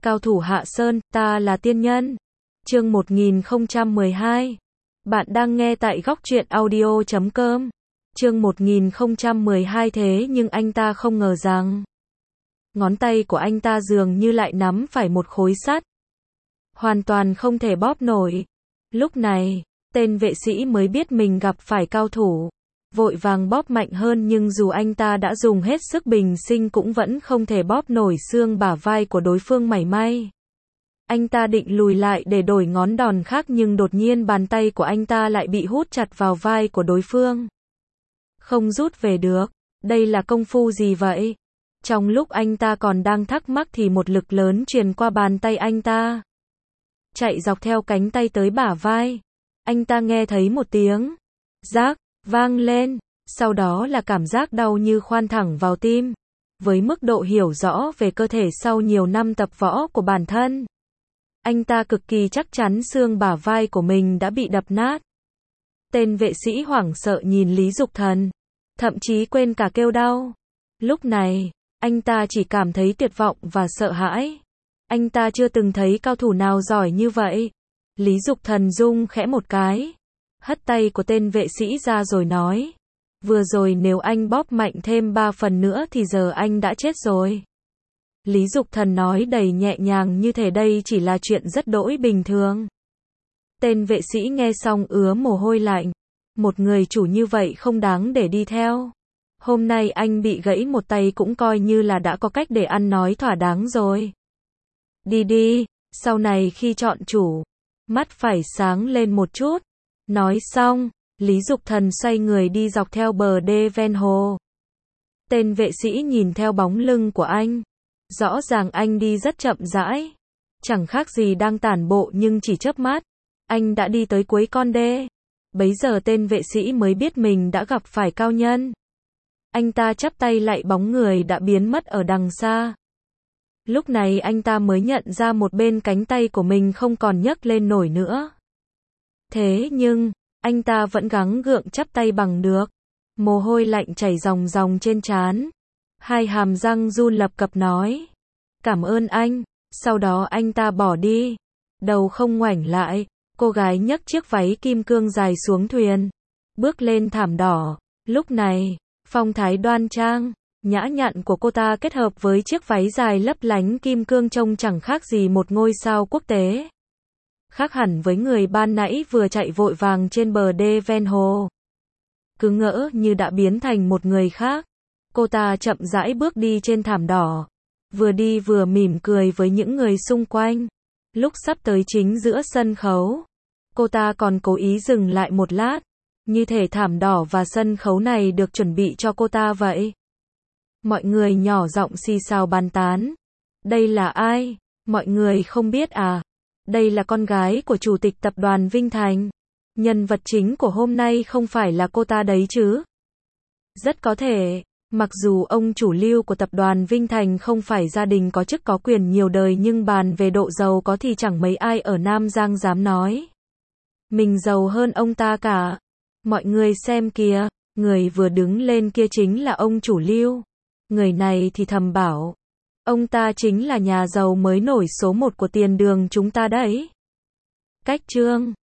Cao thủ Hạ Sơn, ta là tiên nhân. Chương 1012. Bạn đang nghe tại góc truyện audio.com. Chương 1012 thế nhưng anh ta không ngờ rằng ngón tay của anh ta dường như lại nắm phải một khối sắt. Hoàn toàn không thể bóp nổi. Lúc này, tên vệ sĩ mới biết mình gặp phải cao thủ. Vội vàng bóp mạnh hơn nhưng dù anh ta đã dùng hết sức bình sinh cũng vẫn không thể bóp nổi xương bả vai của đối phương mảy may. Anh ta định lùi lại để đổi ngón đòn khác nhưng đột nhiên bàn tay của anh ta lại bị hút chặt vào vai của đối phương. Không rút về được. Đây là công phu gì vậy? Trong lúc anh ta còn đang thắc mắc thì một lực lớn truyền qua bàn tay anh ta, chạy dọc theo cánh tay tới bả vai. Anh ta nghe thấy một tiếng rác vang lên, sau đó là cảm giác đau như khoan thẳng vào tim. Với mức độ hiểu rõ về cơ thể sau nhiều năm tập võ của bản thân, anh ta cực kỳ chắc chắn xương bả vai của mình đã bị đập nát. Tên vệ sĩ hoảng sợ nhìn Lý Dục Thần, thậm chí quên cả kêu đau. Lúc này, anh ta chỉ cảm thấy tuyệt vọng và sợ hãi. Anh ta chưa từng thấy cao thủ nào giỏi như vậy. Lý Dục Thần rung khẽ một cái, hất tay của tên vệ sĩ ra rồi nói, vừa rồi nếu anh bóp mạnh thêm 3 phần nữa thì giờ anh đã chết rồi. Lý Dục Thần nói đầy nhẹ nhàng như thể đây chỉ là chuyện rất đỗi bình thường. Tên vệ sĩ nghe xong ứa mồ hôi lạnh. Một người chủ như vậy không đáng để đi theo. Hôm nay anh bị gãy một tay cũng coi như là đã có cách để ăn nói thỏa đáng rồi. Đi đi, sau này khi chọn chủ, mắt phải sáng lên một chút. Nói xong, Lý Dục Thần xoay người đi dọc theo bờ đê ven hồ. Tên vệ sĩ nhìn theo bóng lưng của anh. Rõ ràng anh đi rất chậm rãi. Chẳng khác gì đang tản bộ nhưng chỉ chớp mắt, anh đã đi tới cuối con đê. Bấy giờ tên vệ sĩ mới biết mình đã gặp phải cao nhân. Anh ta chắp tay lạy bóng người đã biến mất ở đằng xa. Lúc này anh ta mới nhận ra một bên cánh tay của mình không còn nhấc lên nổi nữa. Thế nhưng, anh ta vẫn gắng gượng chắp tay bằng được. Mồ hôi lạnh chảy ròng ròng trên trán. Hai hàm răng run lập cập nói, cảm ơn anh. Sau đó anh ta bỏ đi. Đầu không ngoảnh lại, cô gái nhấc chiếc váy kim cương dài xuống thuyền, bước lên thảm đỏ. Lúc này, phong thái đoan trang, nhã nhặn của cô ta kết hợp với chiếc váy dài lấp lánh kim cương trông chẳng khác gì một ngôi sao quốc tế. Khác hẳn với người ban nãy vừa chạy vội vàng trên bờ đê ven hồ. Cứ ngỡ như đã biến thành một người khác. Cô ta chậm rãi bước đi trên thảm đỏ, vừa đi vừa mỉm cười với những người xung quanh. Lúc sắp tới chính giữa sân khấu, cô ta còn cố ý dừng lại một lát, như thể thảm đỏ và sân khấu này được chuẩn bị cho cô ta vậy. Mọi người nhỏ giọng xì xào bàn tán. Đây là ai? Mọi người không biết à? Đây là con gái của chủ tịch tập đoàn Vinh Thành. Nhân vật chính của hôm nay không phải là cô ta đấy chứ? Rất có thể. Mặc dù ông chủ lưu của tập đoàn Vinh Thành không phải gia đình có chức có quyền nhiều đời nhưng bàn về độ giàu có thì chẳng mấy ai ở Nam Giang dám nói mình giàu hơn ông ta cả. Mọi người xem kìa, người vừa đứng lên kia chính là ông chủ lưu. Người này thì thầm bảo, ông ta chính là nhà giàu mới nổi số 1 của tiền đường chúng ta đấy. Cách chương